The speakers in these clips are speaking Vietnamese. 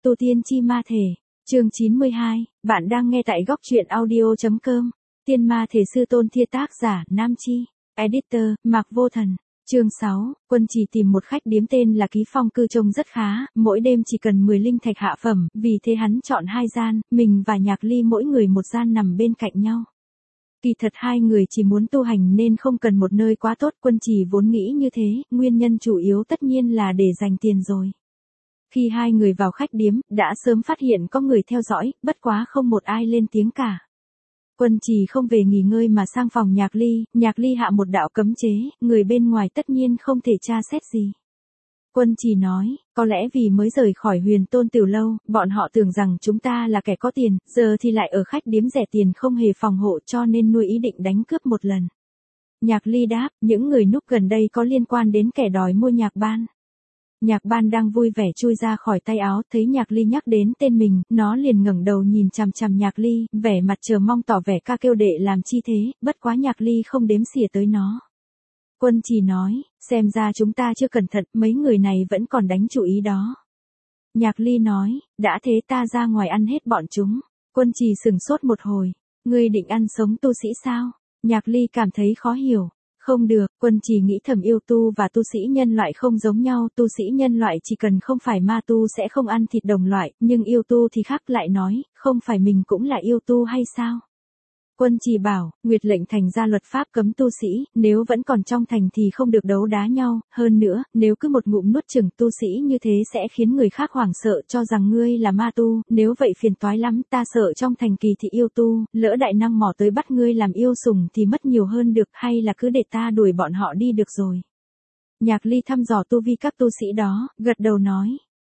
Tu tiên chi ma thể, chương 92, bạn đang nghe tại góc truyện audio.com, tiên ma thể sư Tôn Thiên, tác giả Nam Chi, editor, Mạc Vô Thần. Chương 6, Quân Trì tìm một khách điếm tên là Ký Phong cư trông rất khá, mỗi đêm chỉ cần 10 linh thạch hạ phẩm, vì thế hắn chọn 2 gian, mình và Nhạc Ly mỗi người một gian nằm bên cạnh nhau. Kỳ thật hai người chỉ muốn tu hành nên không cần một nơi quá tốt, Quân Trì vốn nghĩ như thế, nguyên nhân chủ yếu tất nhiên là để dành tiền rồi. Khi hai người vào khách điếm, đã sớm phát hiện có người theo dõi, bất quá không một ai lên tiếng cả. Quân Trì không về nghỉ ngơi mà sang phòng Nhạc Ly hạ một đạo cấm chế, người bên ngoài tất nhiên không thể tra xét gì. Quân Trì nói, có lẽ vì mới rời khỏi Huyền Tôn Tiểu Lâu, bọn họ tưởng rằng chúng ta là kẻ có tiền, giờ thì lại ở khách điếm rẻ tiền không hề phòng hộ cho nên nuôi ý định đánh cướp một lần. Nhạc Ly đáp, những người núp gần đây có liên quan đến kẻ đòi mua Nhạc Ban. Nhạc Ban đang vui vẻ chui ra khỏi tay áo, thấy Nhạc Ly nhắc đến tên mình, nó liền ngẩng đầu nhìn chằm chằm Nhạc Ly, vẻ mặt chờ mong tỏ vẻ ca kêu đệ làm chi thế, bất quá Nhạc Ly không đếm xỉa tới nó. Quân Trì nói, xem ra chúng ta chưa cẩn thận, mấy người này vẫn còn đánh chủ ý đó. Nhạc Ly nói, đã thế ta ra ngoài ăn hết bọn chúng. Quân Trì sừng sốt một hồi, ngươi định ăn sống tu sĩ sao? Nhạc Ly cảm thấy khó hiểu. Không được, Quân Trì nghĩ thầm, yêu tu và tu sĩ nhân loại không giống nhau, tu sĩ nhân loại chỉ cần không phải ma tu sẽ không ăn thịt đồng loại, nhưng yêu tu thì khác, lại nói, không phải mình cũng là yêu tu hay sao? Quân Trì bảo, Nguyệt lệnh thành ra luật pháp cấm tu sĩ, nếu vẫn còn trong thành thì không được đấu đá nhau, hơn nữa, nếu cứ một ngụm nuốt chửng tu sĩ như thế sẽ khiến người khác hoảng sợ cho rằng ngươi là ma tu, nếu vậy phiền toái lắm, ta sợ trong thành kỳ thị yêu tu, lỡ đại năng mò tới bắt ngươi làm yêu sủng thì mất nhiều hơn được, hay là cứ để ta đuổi bọn họ đi được rồi. Nhạc Ly thăm dò tu vi các tu sĩ đó, gật đầu nói.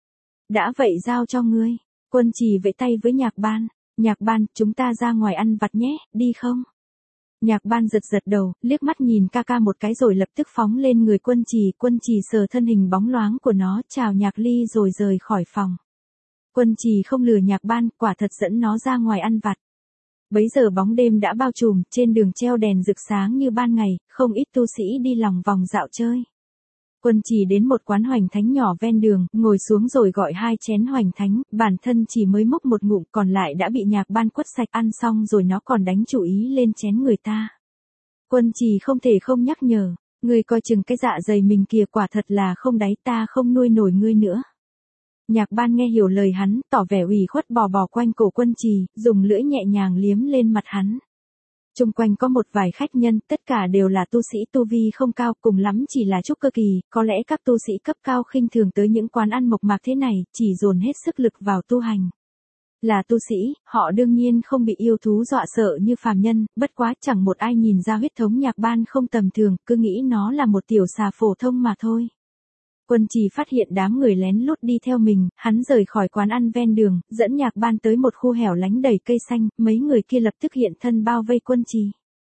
Đã vậy giao cho ngươi. Quân Trì vẫy tay với Nhạc Ban. Nhạc Ban, chúng ta ra ngoài ăn vặt nhé, đi không? Nhạc Ban giật đầu, liếc mắt nhìn ca ca một cái rồi lập tức phóng lên người Quân Trì sờ thân hình bóng loáng của nó, chào Nhạc Ly rồi rời khỏi phòng. Quân Trì không lừa Nhạc Ban, quả thật dẫn nó ra ngoài ăn vặt. Bấy giờ bóng đêm đã bao trùm, trên đường treo đèn rực sáng như ban ngày, không ít tu sĩ đi lòng vòng dạo chơi. Quân Trì đến một quán hoành thánh nhỏ ven đường, ngồi xuống rồi gọi 2 chén hoành thánh, bản thân chỉ mới múc một ngụm, còn lại đã bị Nhạc Ban quất sạch, ăn xong rồi nó còn đánh chủ ý lên chén người ta. Quân Trì không thể không nhắc nhở, ngươi coi chừng cái dạ dày mình kìa, quả thật là không đáy, ta không nuôi nổi ngươi nữa. Nhạc Ban nghe hiểu lời hắn, tỏ vẻ ủy khuất bò quanh cổ Quân Trì, dùng lưỡi nhẹ nhàng liếm lên mặt hắn. Chung quanh có một vài khách nhân, tất cả đều là tu sĩ tu vi không cao, cùng lắm chỉ là trúc cơ kỳ, có lẽ các tu sĩ cấp cao khinh thường tới những quán ăn mộc mạc thế này, chỉ dồn hết sức lực vào tu hành. Là tu sĩ, họ đương nhiên không bị yêu thú dọa sợ như phàm nhân, bất quá chẳng một ai nhìn ra huyết thống Nhạc Ban không tầm thường, cứ nghĩ nó là một tiểu xà phổ thông mà thôi. Quân Trì phát hiện đám người lén lút đi theo mình, hắn rời khỏi quán ăn ven đường, dẫn Nhạc Ban tới một khu hẻo lánh đầy cây xanh, mấy người kia lập tức hiện thân bao vây Quân Trì.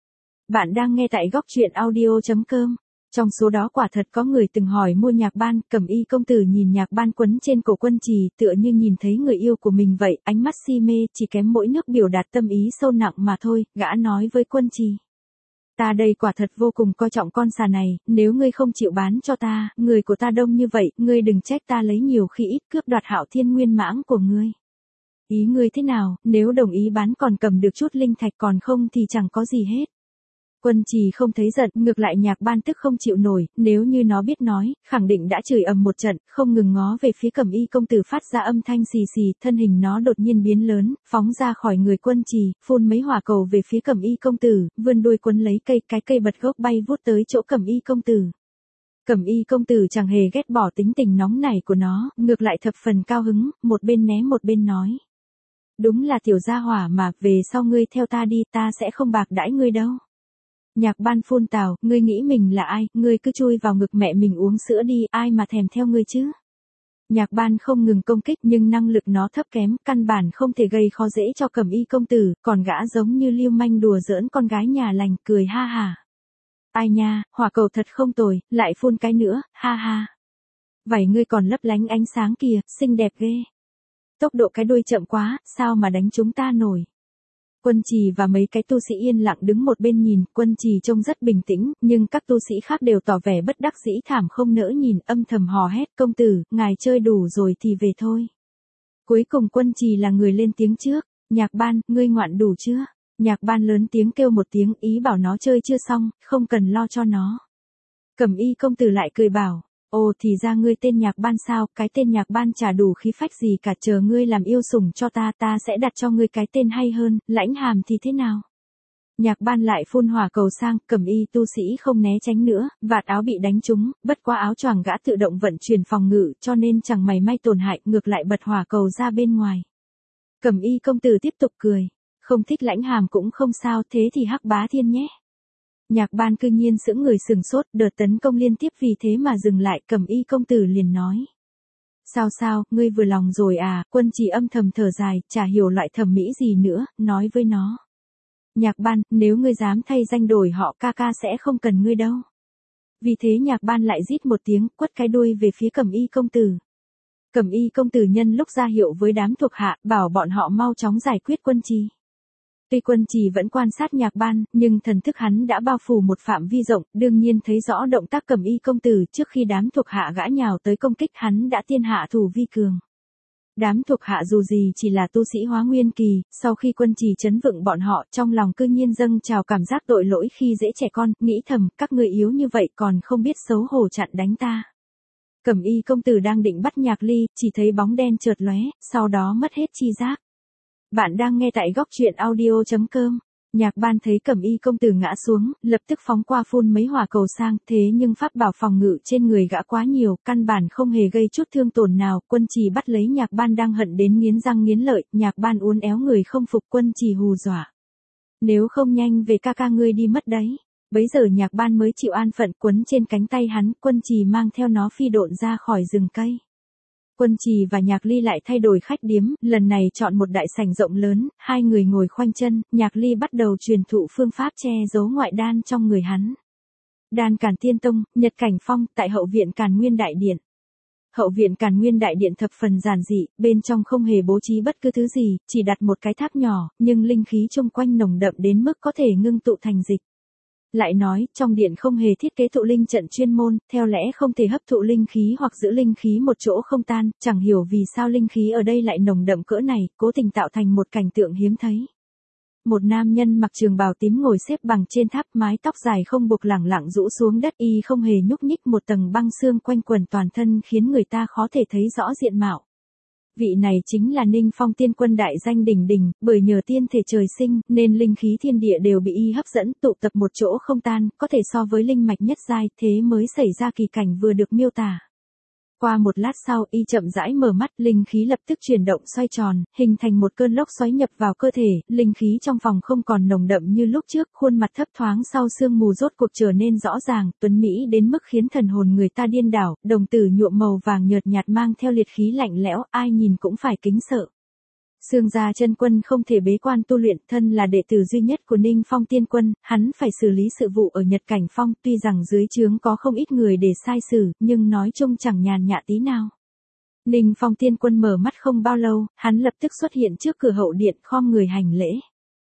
Bạn đang nghe tại góc truyện audio.com. Trong số đó quả thật có người từng hỏi mua Nhạc Ban, Cẩm Y công tử nhìn Nhạc Ban quấn trên cổ Quân Trì, tựa như nhìn thấy người yêu của mình vậy, ánh mắt si mê, chỉ kém mỗi nước biểu đạt tâm ý sâu nặng mà thôi, gã nói với Quân Trì. Ta đây quả thật vô cùng coi trọng con xà này, nếu ngươi không chịu bán cho ta, người của ta đông như vậy, ngươi đừng trách ta lấy nhiều khi ít, cướp đoạt Hạo Thiên Nguyên Mãng của ngươi. Ý ngươi thế nào, nếu đồng ý bán còn cầm được chút linh thạch, còn không thì chẳng có gì hết. Quân Trì không thấy giận, ngược lại Nhạc Ban tức không chịu nổi, nếu như nó biết nói, khẳng định đã chửi ầm một trận, không ngừng ngó về phía Cẩm Y công tử phát ra âm thanh xì xì, thân hình nó đột nhiên biến lớn, phóng ra khỏi người Quân Trì, phun mấy hỏa cầu về phía Cẩm Y công tử, vươn đuôi quấn lấy cái cây bật gốc bay vút tới chỗ Cẩm Y công tử. Cẩm Y công tử chẳng hề ghét bỏ tính tình nóng nảy của nó, ngược lại thập phần cao hứng, một bên né một bên nói. Đúng là tiểu gia hỏa mà, về sau ngươi theo ta đi, ta sẽ không bạc đãi ngươi đâu. Nhạc Ban phun tào, ngươi nghĩ mình là ai, ngươi cứ chui vào ngực mẹ mình uống sữa đi, ai mà thèm theo ngươi chứ. Nhạc Ban không ngừng công kích nhưng năng lực nó thấp kém, căn bản không thể gây khó dễ cho Cẩm Y công tử, còn gã giống như lưu manh đùa giỡn con gái nhà lành, cười ha hả. Ai nha, hỏa cầu thật không tồi, lại phun cái nữa, ha ha. Vảy ngươi còn lấp lánh ánh sáng kìa, xinh đẹp ghê. Tốc độ cái đuôi chậm quá, sao mà đánh chúng ta nổi. Quân Trì và mấy cái tu sĩ yên lặng đứng một bên nhìn, Quân Trì trông rất bình tĩnh, nhưng các tu sĩ khác đều tỏ vẻ bất đắc dĩ thảm không nỡ nhìn, âm thầm hò hét, công tử, ngài chơi đủ rồi thì về thôi. Cuối cùng Quân Trì là người lên tiếng trước, Nhạc Ban, ngươi ngoạn đủ chưa? Nhạc Ban lớn tiếng kêu một tiếng ý bảo nó chơi chưa xong, không cần lo cho nó. Cẩm Y công tử lại cười bảo, ồ thì ra ngươi tên Nhạc Ban sao, cái tên Nhạc Ban chả đủ khí phách gì cả, chờ ngươi làm yêu sủng cho ta, ta sẽ đặt cho ngươi cái tên hay hơn, Lãnh Hàm thì thế nào? Nhạc Ban lại phun hỏa cầu sang, Cẩm Y tu sĩ không né tránh nữa, vạt áo bị đánh trúng, bất quá áo choàng gã tự động vận chuyển phòng ngự cho nên chẳng mảy may tổn hại, ngược lại bật hỏa cầu ra bên ngoài. Cẩm Y công tử tiếp tục cười, không thích Lãnh Hàm cũng không sao, thế thì Hắc Bá Thiên nhé. Nhạc Ban cư nhiên sững người sừng sốt, đợt tấn công liên tiếp vì thế mà dừng lại, Cẩm Y công tử liền nói. Sao, ngươi vừa lòng rồi à, Quân Trì âm thầm thở dài, chả hiểu loại thẩm mỹ gì nữa, nói với nó. Nhạc Ban, nếu ngươi dám thay danh đổi họ ca sẽ không cần ngươi đâu. Vì thế Nhạc Ban lại rít một tiếng, quất cái đuôi về phía Cẩm Y công tử. Cẩm Y công tử nhân lúc ra hiệu với đám thuộc hạ, bảo bọn họ mau chóng giải quyết Quân Trì. Tuy Quân Trì vẫn quan sát Nhạc Ban, nhưng thần thức hắn đã bao phủ một phạm vi rộng, đương nhiên thấy rõ động tác Cẩm Y công tử, trước khi đám thuộc hạ gã nhào tới công kích hắn đã tiên hạ thủ vi cường. Đám thuộc hạ dù gì chỉ là tu sĩ hóa nguyên kỳ, sau khi Quân Trì trấn vựng bọn họ, trong lòng cư nhiên dâng trào cảm giác tội lỗi khi dễ trẻ con, nghĩ thầm, các ngươi yếu như vậy còn không biết xấu hổ chặn đánh ta. Cẩm Y công tử đang định bắt Nhạc Ly, chỉ thấy bóng đen chợt lóe, sau đó mất hết chi giác. Bạn đang nghe tại góc truyện audio.com. Nhạc Ban thấy Cẩm Y công tử ngã xuống, lập tức phóng qua phun mấy hỏa cầu sang, thế nhưng pháp bảo phòng ngự trên người gã quá nhiều, căn bản không hề gây chút thương tổn nào, Quân Trì bắt lấy Nhạc Ban đang hận đến nghiến răng nghiến lợi, Nhạc Ban uốn éo người không phục, Quân Trì hù dọa. Nếu không nhanh về ca ngươi đi mất đấy. Bấy giờ Nhạc Ban mới chịu an phận, quấn trên cánh tay hắn, Quân Trì mang theo nó phi độn ra khỏi rừng cây. Quân Trì và Nhạc Ly lại thay đổi khách điếm, lần này chọn một đại sảnh rộng lớn, hai người ngồi khoanh chân, Nhạc Ly bắt đầu truyền thụ phương pháp che giấu ngoại đan trong người hắn. Đan Càn Tiên Tông, Nhật Cảnh Phong, tại hậu viện Càn Nguyên Đại Điện. Hậu viện Càn Nguyên Đại Điện thập phần giản dị, bên trong không hề bố trí bất cứ thứ gì, chỉ đặt một cái tháp nhỏ, nhưng linh khí chung quanh nồng đậm đến mức có thể ngưng tụ thành dịch. Lại nói, trong điện không hề thiết kế tụ linh trận chuyên môn, theo lẽ không thể hấp thụ linh khí hoặc giữ linh khí một chỗ không tan, chẳng hiểu vì sao linh khí ở đây lại nồng đậm cỡ này, cố tình tạo thành một cảnh tượng hiếm thấy. Một nam nhân mặc trường bào tím ngồi xếp bằng trên tháp, mái tóc dài không buộc lẳng lặng rũ xuống đất, y không hề nhúc nhích, một tầng băng xương quanh quần toàn thân khiến người ta khó thể thấy rõ diện mạo. Vị này chính là Ninh Phong Tiên Quân đại danh đỉnh đỉnh, bởi nhờ tiên thể trời sinh, nên linh khí thiên địa đều bị y hấp dẫn, tụ tập một chỗ không tan, có thể so với linh mạch nhất giai, thế mới xảy ra kỳ cảnh vừa được miêu tả. Qua một lát sau, y chậm rãi mở mắt, linh khí lập tức chuyển động xoay tròn, hình thành một cơn lốc xoáy nhập vào cơ thể, linh khí trong phòng không còn nồng đậm như lúc trước, khuôn mặt thấp thoáng sau sương mù rốt cuộc trở nên rõ ràng, tuấn mỹ đến mức khiến thần hồn người ta điên đảo, đồng tử nhuộm màu vàng nhợt nhạt mang theo liệt khí lạnh lẽo, ai nhìn cũng phải kính sợ. Xương Gia Chân Quân không thể bế quan tu luyện, thân là đệ tử duy nhất của Ninh Phong Tiên Quân, hắn phải xử lý sự vụ ở Nhật Cảnh Phong, tuy rằng dưới trướng có không ít người để sai xử, nhưng nói chung chẳng nhàn nhã tí nào. Ninh Phong Tiên Quân mở mắt không bao lâu, hắn lập tức xuất hiện trước cửa hậu điện, khom người hành lễ.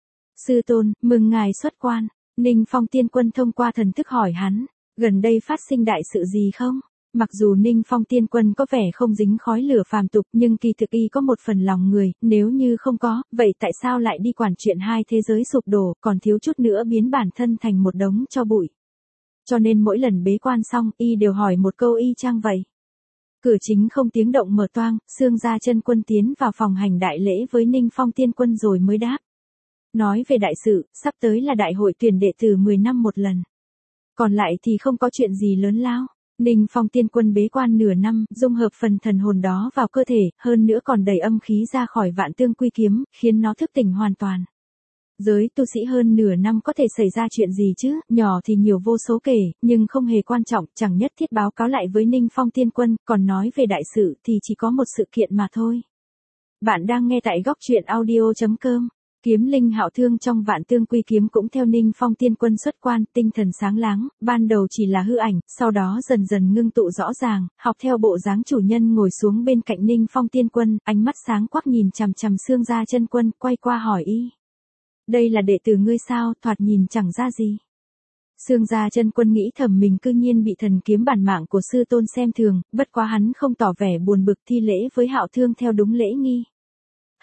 Sư tôn, mừng ngài xuất quan. Ninh Phong Tiên Quân thông qua thần thức hỏi hắn, gần đây phát sinh đại sự gì không? Mặc dù Ninh Phong Tiên Quân có vẻ không dính khói lửa phàm tục, nhưng kỳ thực y có một phần lòng người, nếu như không có, vậy tại sao lại đi quản chuyện hai thế giới sụp đổ, còn thiếu chút nữa biến bản thân thành một đống tro bụi. Cho nên mỗi lần bế quan xong, y đều hỏi một câu y chang vậy. Cửa chính không tiếng động mở toang, Xương Gia Chân Quân tiến vào phòng hành đại lễ với Ninh Phong Tiên Quân rồi mới đáp. Nói về đại sự, sắp tới là đại hội tuyển đệ tử 10 năm một lần. Còn lại thì không có chuyện gì lớn lao. Ninh Phong Tiên Quân bế quan nửa năm, dung hợp phần thần hồn đó vào cơ thể, hơn nữa còn đẩy âm khí ra khỏi Vạn Tương Quy Kiếm, khiến nó thức tỉnh hoàn toàn. Giới tu sĩ hơn nửa năm có thể xảy ra chuyện gì chứ, nhỏ thì nhiều vô số kể, nhưng không hề quan trọng, chẳng nhất thiết báo cáo lại với Ninh Phong Tiên Quân, còn nói về đại sự thì chỉ có một sự kiện mà thôi. Bạn đang nghe tại góc truyện audio.com. Kiếm linh Hạo Thương trong Vạn Tương Quy Kiếm cũng theo Ninh Phong Tiên Quân xuất quan, tinh thần sáng láng, ban đầu chỉ là hư ảnh, sau đó dần dần ngưng tụ rõ ràng, học theo bộ dáng chủ nhân ngồi xuống bên cạnh Ninh Phong Tiên Quân, ánh mắt sáng quắc nhìn chằm chằm Xương Gia Chân Quân, quay qua hỏi y. Đây là đệ tử ngươi sao, thoạt nhìn chẳng ra gì. Xương Gia Chân Quân nghĩ thầm mình cư nhiên bị thần kiếm bản mạng của sư tôn xem thường, bất quá hắn không tỏ vẻ buồn bực, thi lễ với Hạo Thương theo đúng lễ nghi.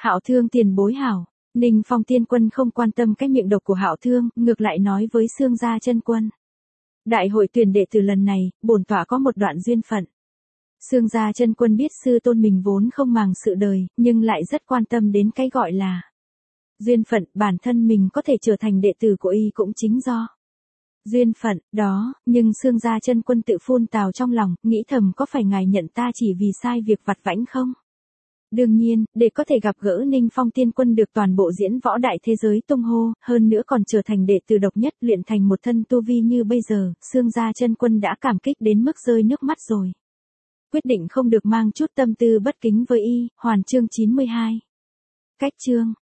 Hạo Thương tiền bối hảo. Ninh Phong tiên quân không quan tâm cái miệng độc của Hạo Thương, ngược lại nói với Xương gia chân quân. Đại hội tuyển đệ tử lần này, bổn tọa có một đoạn duyên phận. Xương gia chân quân biết sư tôn mình vốn không màng sự đời, nhưng lại rất quan tâm đến cái gọi là duyên phận, bản thân mình có thể trở thành đệ tử của y cũng chính do duyên phận đó, nhưng Xương gia chân quân tự phun tào trong lòng, nghĩ thầm có phải ngài nhận ta chỉ vì sai việc vặt vãnh không? Đương nhiên, để có thể gặp gỡ Ninh Phong tiên quân được toàn bộ diễn võ đại thế giới tung hô, hơn nữa còn trở thành đệ tử độc nhất luyện thành một thân tu vi như bây giờ, Xương gia chân quân đã cảm kích đến mức rơi nước mắt rồi. Quyết định không được mang chút tâm tư bất kính với y, hoàn chương 92. Cách chương